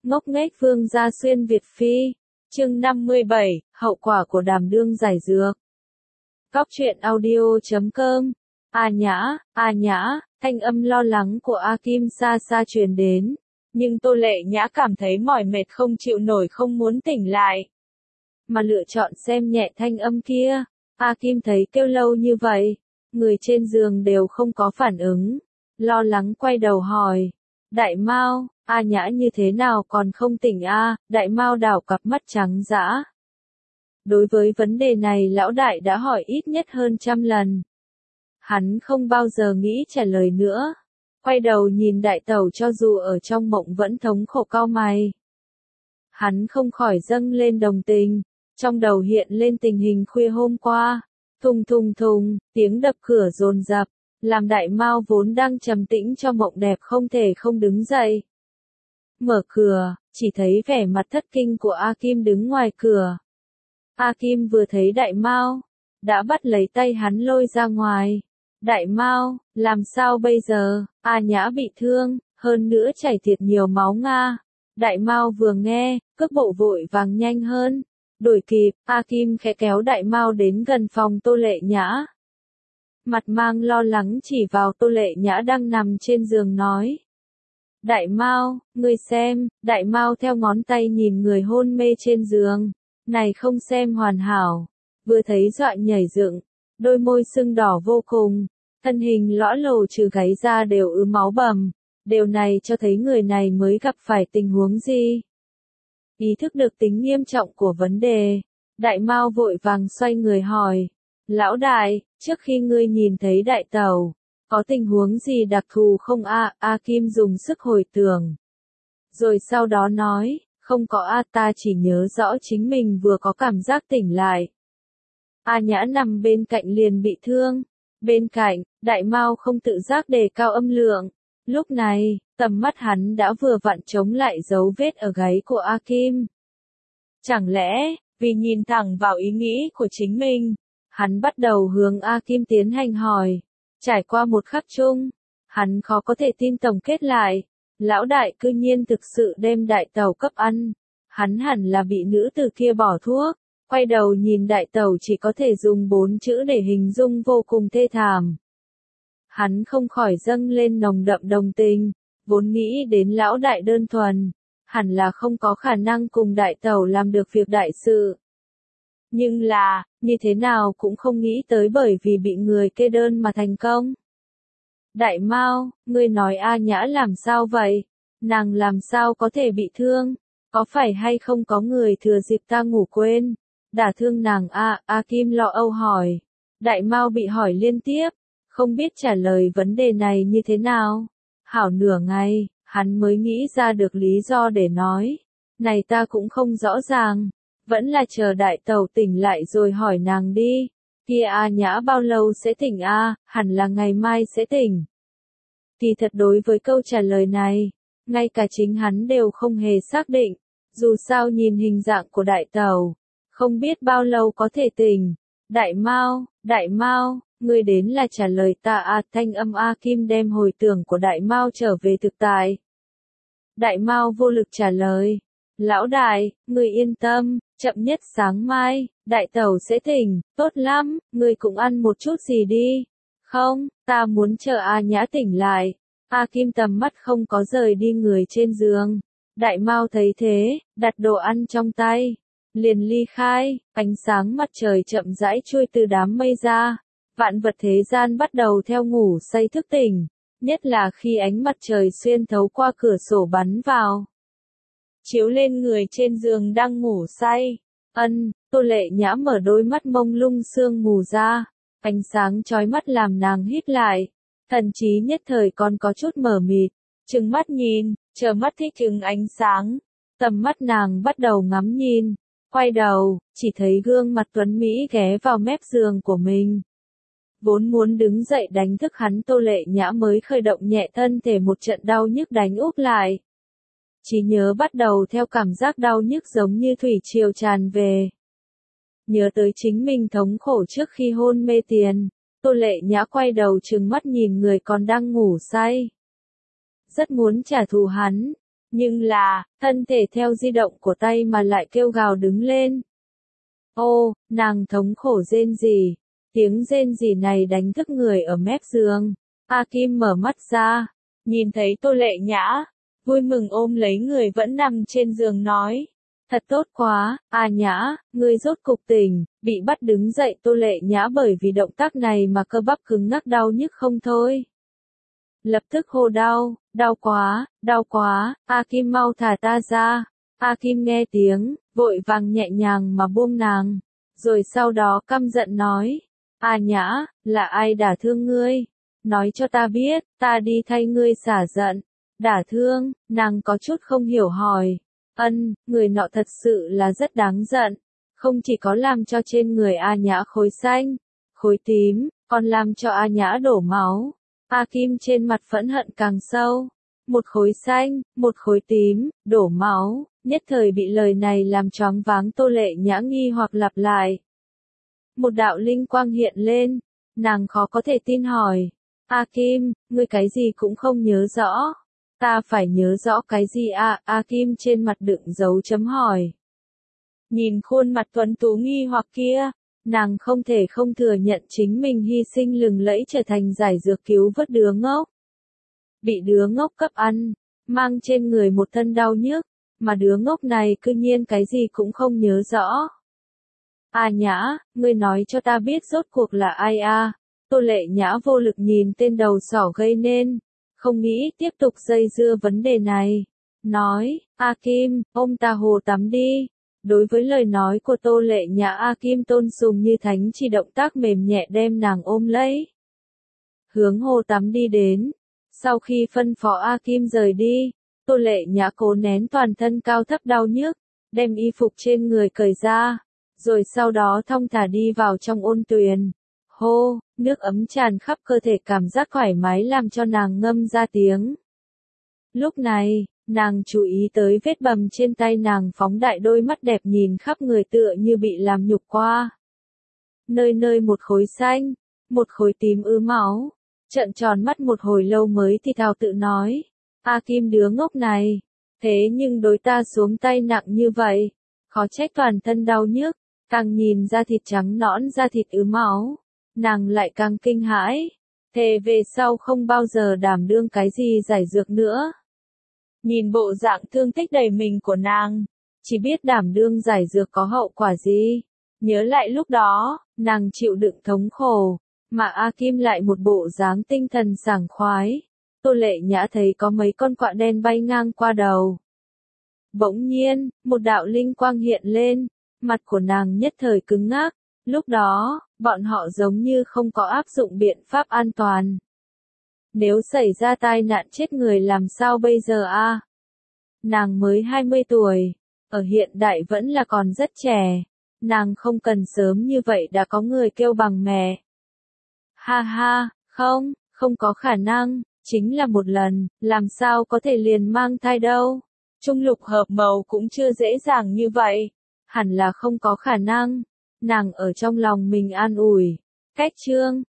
Ngốc nghếch Vương gia xuyên Việt Phi. Chương 57, hậu quả của đảm đương giải dược. Cóc truyện audio.com. A Nhã, thanh âm lo lắng của A Kim xa xa truyền đến, nhưng Tô Lệ Nhã cảm thấy mỏi mệt không chịu nổi, không muốn tỉnh lại, mà lựa chọn xem nhẹ thanh âm kia. A Kim thấy kêu lâu như vậy, người trên giường đều không có phản ứng, lo lắng quay đầu hỏi, Đại Mao, A Nhã như thế nào còn không tỉnh a? Đại Mao đảo cặp mắt trắng dã. Đối với vấn đề này lão đại đã hỏi ít nhất hơn 100 lần. Hắn không bao giờ nghĩ trả lời nữa. Quay đầu nhìn đại tẩu cho dù ở trong mộng vẫn thống khổ cau mày. Hắn không khỏi dâng lên đồng tình, trong đầu hiện lên tình hình khuya hôm qua. Thùng thùng thùng, tiếng đập cửa dồn dập, làm Đại Mao vốn đang trầm tĩnh cho mộng đẹp không thể không đứng dậy. Mở cửa, chỉ thấy vẻ mặt thất kinh của A Kim đứng ngoài cửa. A Kim vừa thấy Đại Mao, đã bắt lấy tay hắn lôi ra ngoài. Đại Mao, làm sao bây giờ? A Nhã bị thương, hơn nữa chảy thiệt nhiều máu nga. Đại Mao vừa nghe, cước bộ vội vàng nhanh hơn. Đuổi kịp, A Kim khẽ kéo Đại Mao đến gần phòng Tô Lệ Nhã. Mặt mang lo lắng chỉ vào Tô Lệ Nhã đang nằm trên giường nói. Đại Mao, ngươi xem. Đại Mao theo ngón tay nhìn người hôn mê trên giường. Này không xem hoàn hảo. Vừa thấy dọa nhảy dựng, đôi môi sưng đỏ vô cùng, thân hình lõa lồ trừ gáy ra đều ứ máu bầm. Điều này cho thấy người này mới gặp phải tình huống gì. Ý thức được tính nghiêm trọng của vấn đề, Đại Mao vội vàng xoay người hỏi. Lão đại, trước khi ngươi nhìn thấy đại tẩu, có tình huống gì đặc thù không a? A Kim dùng sức hồi tưởng. Rồi sau đó nói, không có a, ta chỉ nhớ rõ chính mình vừa có cảm giác tỉnh lại. A Nhã nằm bên cạnh liền bị thương. Bên cạnh, Đại Mao không tự giác đề cao âm lượng. Lúc này, tầm mắt hắn đã vừa vặn chống lại dấu vết ở gáy của A Kim. Chẳng lẽ, vì nhìn thẳng vào ý nghĩ của chính mình, hắn bắt đầu hướng A Kim tiến hành hỏi. Trải qua một khắc chung, hắn khó có thể tin tổng kết lại. Lão đại cư nhiên thực sự đem đại tẩu cấp ăn. Hắn hẳn là bị nữ tử kia bỏ thuốc. Quay đầu nhìn đại tẩu chỉ có thể dùng 4 chữ để hình dung vô cùng thê thảm. Hắn không khỏi dâng lên nồng đậm đồng tình, vốn nghĩ đến lão đại đơn thuần, hẳn là không có khả năng cùng đại tẩu làm được việc đại sự. Nhưng là, như thế nào cũng không nghĩ tới bởi vì bị người kê đơn mà thành công. Đại Mao, ngươi nói A Nhã làm sao vậy? Nàng làm sao có thể bị thương? Có phải hay không có người thừa dịp ta ngủ quên đả thương nàng a? A Kim lo âu hỏi. Đại Mao bị hỏi liên tiếp, không biết trả lời vấn đề này như thế nào. Hảo nửa ngày, hắn mới nghĩ ra được lý do để nói. Này ta cũng không rõ ràng, vẫn là chờ đại tẩu tỉnh lại rồi hỏi nàng đi. Kia A Nhã bao lâu sẽ tỉnh a? Hẳn là ngày mai sẽ tỉnh. Kỳ thật đối với câu trả lời này, ngay cả chính hắn đều không hề xác định. Dù sao nhìn hình dạng của đại tẩu, không biết bao lâu có thể tỉnh. Đại Mao, ngươi đến là trả lời ta a? Thanh âm A Kim đem hồi tưởng của Đại Mao trở về thực tại. Đại Mao vô lực trả lời. Lão đại, ngươi yên tâm, chậm nhất sáng mai, đại tẩu sẽ tỉnh, tốt lắm, ngươi cũng ăn một chút gì đi. Không, ta muốn chờ A Nhã tỉnh lại. A Kim tầm mắt không có rời đi người trên giường. Đại Mao thấy thế, đặt đồ ăn trong tay, liền ly khai. Ánh sáng mặt trời chậm rãi trôi từ đám mây ra. Vạn vật thế gian bắt đầu theo ngủ say thức tỉnh, nhất là khi ánh mặt trời xuyên thấu qua cửa sổ bắn vào, chiếu lên người trên giường đang ngủ say. Tô Lệ Nhã mở đôi mắt mông lung sương mù ra, ánh sáng chói mắt làm nàng hít lại, thần trí nhất thời còn có chút mờ mịt, trừng mắt nhìn, chờ mắt thích ứng ánh sáng, tầm mắt nàng bắt đầu ngắm nhìn, quay đầu, chỉ thấy gương mặt tuấn Mỹ ghé vào mép giường của mình. Vốn muốn đứng dậy đánh thức hắn, Tô Lệ Nhã mới khởi động nhẹ thân thể, một trận đau nhức đánh úp lại. Trí nhớ bắt đầu theo cảm giác đau nhức giống như thủy triều tràn về. Nhớ tới chính mình thống khổ trước khi hôn mê tiền, Tô Lệ Nhã quay đầu trừng mắt nhìn người còn đang ngủ say. Rất muốn trả thù hắn, Nhưng là, thân thể theo di động của tay mà lại kêu gào đứng lên. Ô, nàng thống khổ rên rỉ. Tiếng rên rỉ này đánh thức người ở mép giường. A Kim mở mắt ra, nhìn thấy Tô Lệ Nhã, vui mừng ôm lấy người vẫn nằm trên giường nói. Thật tốt quá, A Nhã, ngươi rốt cục tỉnh, bị bắt đứng dậy Tô Lệ Nhã bởi vì động tác này mà cơ bắp cứng ngắc đau nhức không thôi. Lập tức hô đau quá, A Kim mau thả ta ra. A Kim nghe tiếng, vội vàng nhẹ nhàng mà buông nàng, rồi sau đó căm giận nói, A Nhã, là ai đả thương ngươi? Nói cho ta biết, ta đi thay ngươi xả giận. Đả thương, nàng có chút không hiểu hỏi. Người nọ thật sự là rất đáng giận. Không chỉ có làm cho trên người A Nhã khối xanh, khối tím, còn làm cho A Nhã đổ máu. A Kim trên mặt phẫn hận càng sâu. Một khối xanh, một khối tím, đổ máu, nhất thời bị lời này làm choáng váng Tô Lệ Nhã nghi hoặc lặp lại. Một đạo linh quang hiện lên, nàng khó có thể tin hỏi. A Kim, ngươi cái gì cũng không nhớ rõ. Ta phải nhớ rõ cái gì à? A Kim trên mặt đựng dấu chấm hỏi. Nhìn khuôn mặt tuấn tú nghi hoặc kia, nàng không thể không thừa nhận chính mình hy sinh lừng lẫy trở thành giải dược cứu vớt đứa ngốc. Bị đứa ngốc cấp ăn, mang trên người một thân đau nhức, mà đứa ngốc này cư nhiên cái gì cũng không nhớ rõ. A Nhã, ngươi nói cho ta biết rốt cuộc là ai a? Tô Lệ Nhã vô lực nhìn tên đầu sỏ gây nên, không nghĩ tiếp tục dây dưa vấn đề này. Nói, A Kim, ôm ta hồ tắm đi. Đối với lời nói của Tô Lệ Nhã, A Kim tôn sùng như thánh chỉ động tác mềm nhẹ đem nàng ôm lấy. Hướng hồ tắm đi đến. Sau khi phân phó A Kim rời đi, Tô Lệ Nhã cố nén toàn thân cao thấp đau nhức, đem y phục trên người cởi ra, rồi sau đó thong thả đi vào trong ôn tuyền. Hô, nước ấm tràn khắp cơ thể, cảm giác thoải mái làm cho nàng ngâm ra tiếng. Lúc này, nàng chú ý tới vết bầm trên tay nàng, phóng đại đôi mắt đẹp nhìn khắp người tựa như bị làm nhục qua. Nơi nơi một khối xanh, một khối tím ứ máu, trợn tròn mắt một hồi lâu mới thì thào tự nói. A Kim đứa ngốc này, thế nhưng đối ta xuống tay nặng như vậy, khó trách toàn thân đau nhức, càng nhìn da thịt trắng nõn da thịt ứ máu. Nàng lại càng kinh hãi, thề về sau không bao giờ đảm đương cái gì giải dược nữa. Nhìn bộ dạng thương tích đầy mình của nàng, chỉ biết đảm đương giải dược có hậu quả gì. Nhớ lại lúc đó, nàng chịu đựng thống khổ, mà A Kim lại một bộ dáng tinh thần sảng khoái. Tô Lệ Nhã thấy có mấy con quạ đen bay ngang qua đầu. Bỗng nhiên, một đạo linh quang hiện lên, mặt của nàng nhất thời cứng ngắc. Lúc đó, bọn họ giống như không có áp dụng biện pháp an toàn. Nếu xảy ra tai nạn chết người làm sao bây giờ a? Nàng mới 20 tuổi, ở hiện đại vẫn là còn rất trẻ. Nàng không cần sớm như vậy đã có người kêu bằng mẹ. Ha ha, không có khả năng, chính là một lần, làm sao có thể liền mang thai đâu. Trung lục hợp màu cũng chưa dễ dàng như vậy, hẳn là không có khả năng. Nàng ở trong lòng mình an ủi. Cách chương